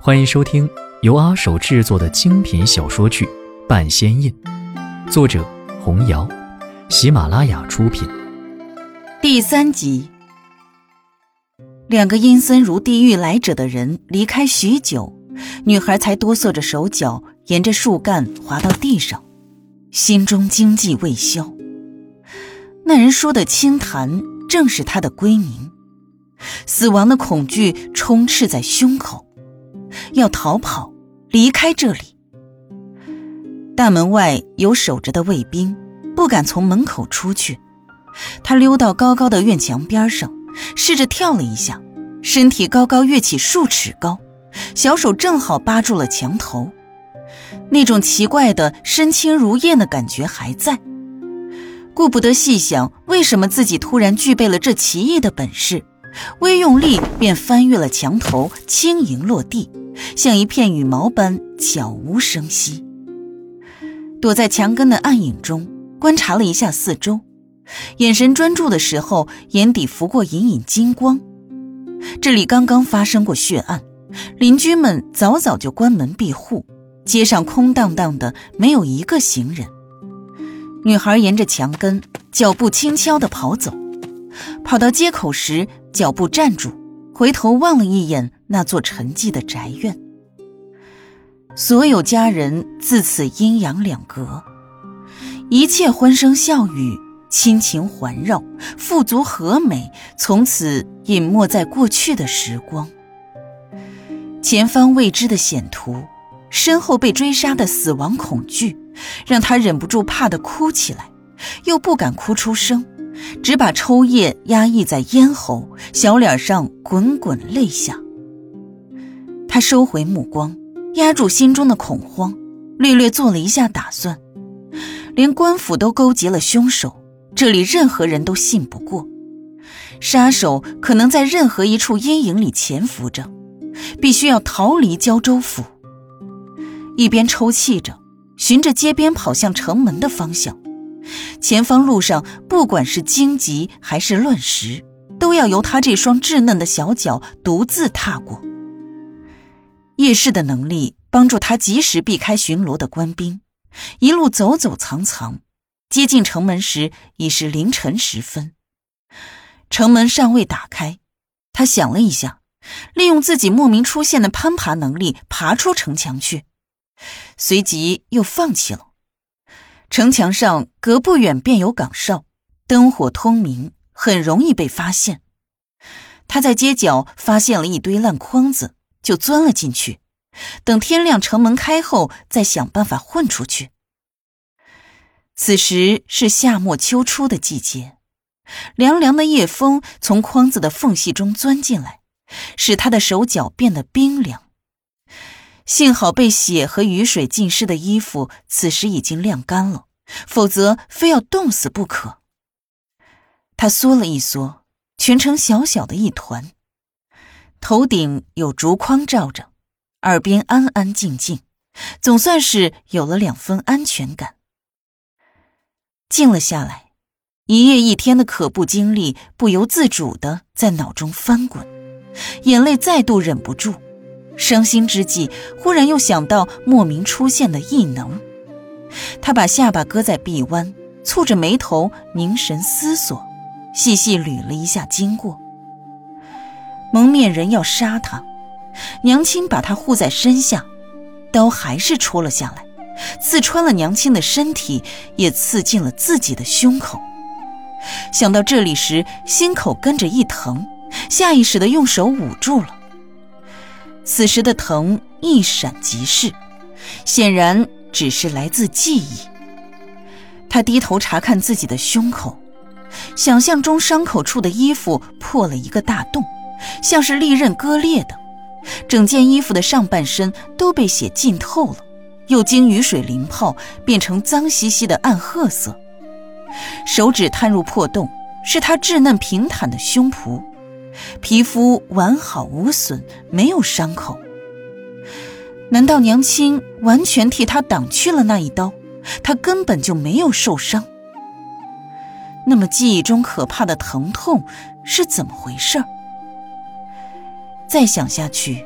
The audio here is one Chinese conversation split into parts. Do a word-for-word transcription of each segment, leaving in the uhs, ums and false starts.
欢迎收听由阿手制作的精品小说剧《半仙印》，作者红瑶，喜马拉雅出品。 第三集。两个阴森如地狱来者的人离开许久，女孩才哆嗦着手脚沿着树干滑到地上，心中惊悸未消。那人说的清潭正是她的归宁，死亡的恐惧充斥在胸口，要逃跑离开这里。大门外有守着的卫兵，不敢从门口出去。他溜到高高的院墙边上，试着跳了一下，身体高高跃起数尺高，小手正好扒住了墙头。那种奇怪的身轻如燕的感觉还在，顾不得细想为什么自己突然具备了这奇异的本事，微用力便翻越了墙头，轻盈落地，像一片羽毛般悄无声息。躲在墙根的暗影中，观察了一下四周，眼神专注的时候，眼底浮过隐隐金光。这里刚刚发生过血案，邻居们早早就关门闭户，街上空荡荡的，没有一个行人。女孩沿着墙根，脚步轻悄地跑走，跑到街口时，脚步站住，回头望了一眼那座沉寂的宅院。所有家人自此阴阳两隔，一切欢声笑语，亲情环绕，富足和美，从此隐没在过去的时光。前方未知的险途，身后被追杀的死亡恐惧，让他忍不住怕得哭起来，又不敢哭出声，只把抽噎压抑在咽喉，小脸上滚滚泪下。他收回目光，压住心中的恐慌，略略做了一下打算。连官府都勾结了凶手，这里任何人都信不过。杀手可能在任何一处阴影里潜伏着，必须要逃离胶州府。一边抽泣着，循着街边跑向城门的方向。前方路上不管是荆棘还是乱石，都要由他这双稚嫩的小脚独自踏过。夜视的能力帮助他及时避开巡逻的官兵，一路走走藏藏，接近城门时已是凌晨时分。城门尚未打开，他想了一下，利用自己莫名出现的攀爬能力爬出城墙去，随即又放弃了。城墙上隔不远便有岗哨，灯火通明，很容易被发现。他在街角发现了一堆烂筐子，就钻了进去，等天亮城门开后再想办法混出去。此时是夏末秋初的季节，凉凉的夜风从筐子的缝隙中钻进来，使他的手脚变得冰凉。幸好被血和雨水浸湿的衣服此时已经晾干了，否则非要冻死不可。他缩了一缩，蜷成小小的一团，头顶有竹筐罩着，耳边安安静静，总算是有了两分安全感。静了下来，一夜一天的可怖经历不由自主地在脑中翻滚，眼泪再度忍不住。伤心之际，忽然又想到莫名出现的异能。他把下巴搁在臂弯，蹙着眉头凝神思索，细细捋了一下经过。蒙面人要杀他，娘亲把他护在身下，刀还是戳了下来，刺穿了娘亲的身体，也刺进了自己的胸口。想到这里时，心口跟着一疼，下意识地用手捂住了。此时的疼一闪即逝，显然只是来自记忆。他低头查看自己的胸口，想象中伤口处的衣服破了一个大洞，像是利刃割裂的，整件衣服的上半身都被血浸透了，又经雨水淋泡，变成脏兮兮的暗褐色。手指探入破洞，是他稚嫩平坦的胸脯，皮肤完好无损，没有伤口。难道娘亲完全替他挡去了那一刀？他根本就没有受伤。那么记忆中可怕的疼痛是怎么回事？再想下去，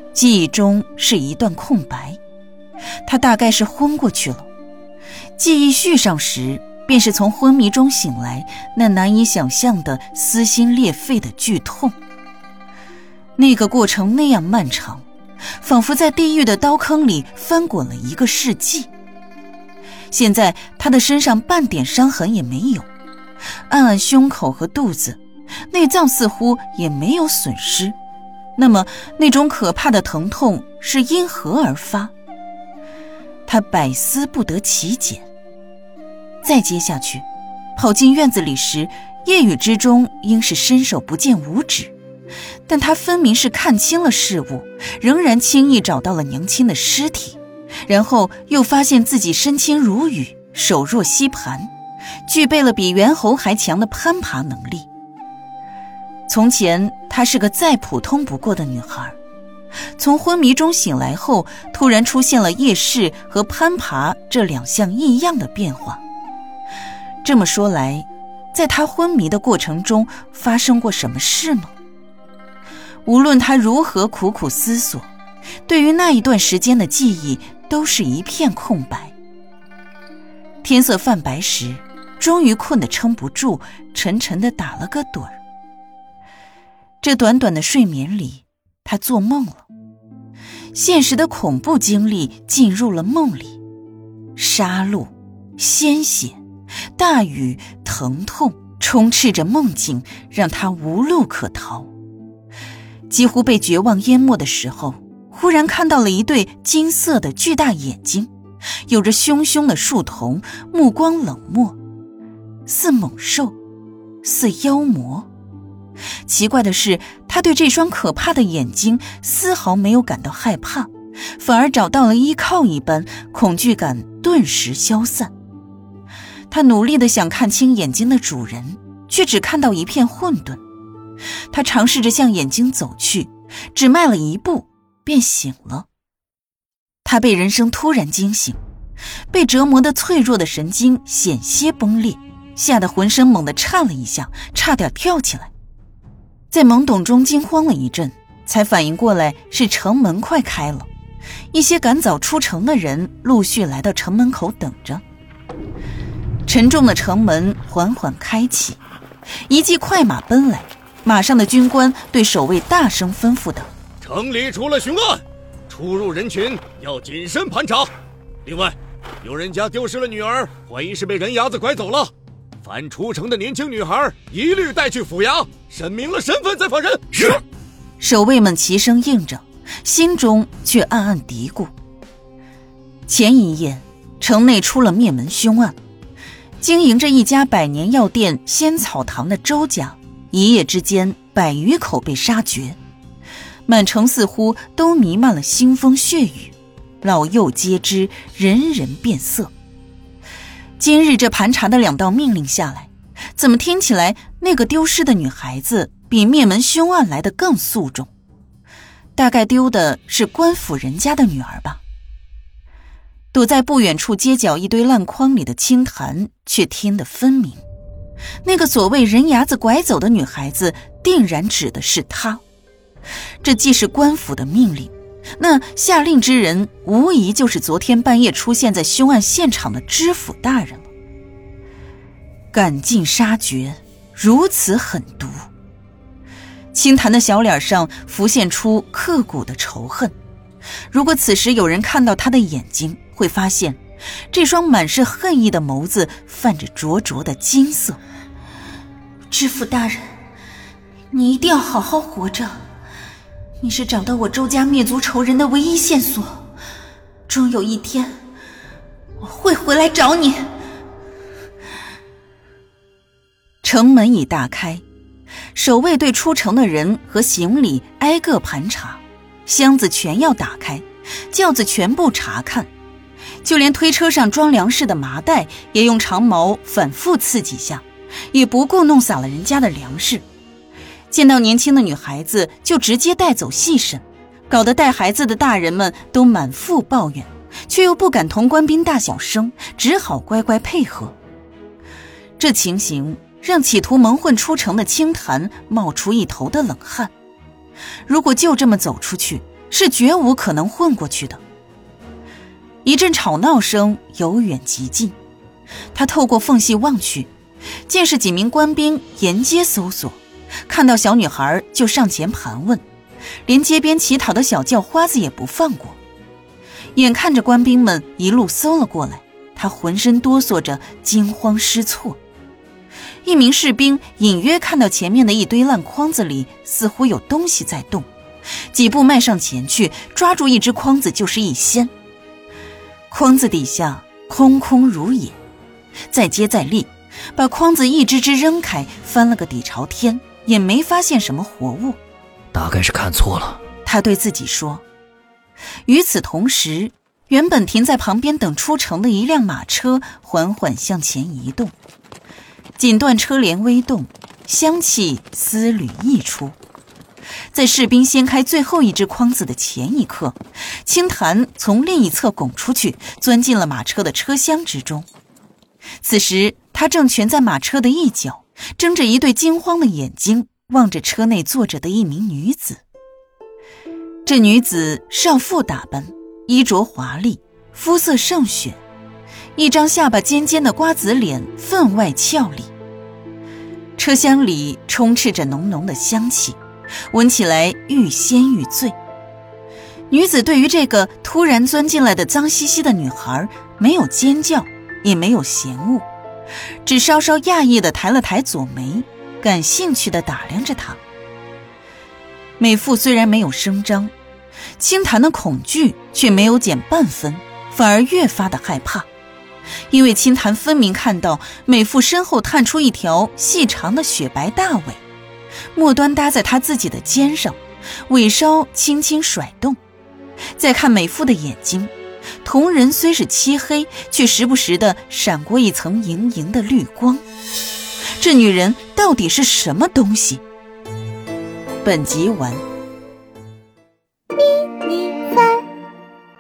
记忆中是一段空白，他大概是昏过去了。记忆续上时，便是从昏迷中醒来，那难以想象的撕心裂肺的剧痛。那个过程那样漫长，仿佛在地狱的刀坑里翻滚了一个世纪。现在他的身上半点伤痕也没有，按按胸口和肚子，内脏似乎也没有损失。那么那种可怕的疼痛是因何而发？他百思不得其解。再接下去，跑进院子里时，夜雨之中应是伸手不见五指，但他分明是看清了事物，仍然轻易找到了娘亲的尸体，然后又发现自己身轻如羽，手若吸盘，具备了比猿猴还强的攀爬能力。从前她是个再普通不过的女孩，从昏迷中醒来后，突然出现了夜视和攀爬这两项异样的变化。这么说来，在她昏迷的过程中发生过什么事呢？无论她如何苦苦思索，对于那一段时间的记忆都是一片空白。天色泛白时，终于困得撑不住，沉沉地打了个盹儿。这短短的睡眠里，她做梦了，现实的恐怖经历进入了梦里，杀戮、鲜血、大雨、疼痛充斥着梦境，让她无路可逃。几乎被绝望淹没的时候，忽然看到了一对金色的巨大眼睛，有着凶凶的树瞳，目光冷漠，似猛兽，似妖魔。奇怪的是，他对这双可怕的眼睛丝毫没有感到害怕，反而找到了依靠一般，恐惧感顿时消散。他努力地想看清眼睛的主人，却只看到一片混沌。他尝试着向眼睛走去，只迈了一步便醒了。他被人生突然惊醒，被折磨的脆弱的神经险些崩裂，吓得浑身猛地颤了一下，差点跳起来。在懵懂中惊慌了一阵，才反应过来是城门快开了，一些赶早出城的人陆续来到城门口等着。沉重的城门缓缓开启，一骑快马奔来，马上的军官对守卫大声吩咐道： 城里出了凶案，出入人群要谨慎盘查。另外，有人家丢失了女儿，怀疑是被人牙子拐走了。凡出城的年轻女孩，一律带去府衙，审明了身份再放人。 是。守卫们齐声应着，心中却暗暗嘀咕：前一夜，城内出了灭门凶案，经营着一家百年药店仙草堂的周家，一夜之间百余口被杀绝，满城似乎都弥漫了腥风血雨，老幼皆知，人人变色。今日这盘查的两道命令下来，怎么听起来那个丢失的女孩子比灭门凶案来得更肃重？大概丢的是官府人家的女儿吧。躲在不远处街角一堆烂筐里的清谈却听得分明，那个所谓人牙子拐走的女孩子定然指的是她。这既是官府的命令，那下令之人无疑就是昨天半夜出现在凶案现场的知府大人了。赶尽杀绝，如此狠毒。清谈的小脸上浮现出刻骨的仇恨，如果此时有人看到他的眼睛，会发现这双满是恨意的眸子泛着灼灼的金色。知府大人，你一定要好好活着，你是找到我周家灭族仇人的唯一线索，终有一天我会回来找你。城门已大开，守卫对出城的人和行李挨个盘查，箱子全要打开，轿子全部查看，就连推车上装粮食的麻袋也用长矛反复刺几下，也不顾弄洒了人家的粮食。见到年轻的女孩子就直接带走细审，搞得带孩子的大人们都满腹抱怨，却又不敢同官兵大小声，只好乖乖配合。这情形让企图蒙混出城的清谈冒出一头的冷汗。如果就这么走出去， 是绝无可能混过去的。一阵吵闹声由远及近，他透过缝隙望去，见是几名官兵沿街搜索，看到小女孩就上前盘问，连街边乞讨的小叫花子也不放过。眼看着官兵们一路搜了过来，他浑身哆嗦着，惊慌失措。一名士兵隐约看到前面的一堆烂筐子里似乎有东西在动，几步迈上前去，抓住一只筐子就是一掀。筐子底下空空如也，再接再厉，把筐子一只只扔开，翻了个底朝天，也没发现什么活物。 大概是看错了， 他对自己说。与此同时，原本停在旁边等出城的一辆马车缓缓向前移动，锦缎车帘微动，香气丝缕溢出。在士兵掀开最后一只筐子的前一刻，青檀从另一侧拱出去，钻进了马车的车厢之中。此时他正蜷在马车的一角，睁着一对惊慌的眼睛望着车内坐着的一名女子。这女子少妇打扮，衣着华丽，肤色胜选，一张下巴尖尖的瓜子脸分外俏丽。车厢里充斥着浓浓的香气，闻起来愈鲜愈醉。女子对于这个突然钻进来的脏兮兮的女孩没有尖叫，也没有嫌恶，只稍稍讶异地抬了抬左眉，感兴趣地打量着她。美妇虽然没有声张，青檀的恐惧却没有减半分，反而越发的害怕，因为青檀分明看到美妇身后探出一条细长的雪白大尾，末端搭在她自己的肩上，尾梢轻轻甩动。再看美妇的眼睛，瞳仁虽是漆黑，却时不时地闪过一层莹莹的绿光。这女人到底是什么东西？本集完。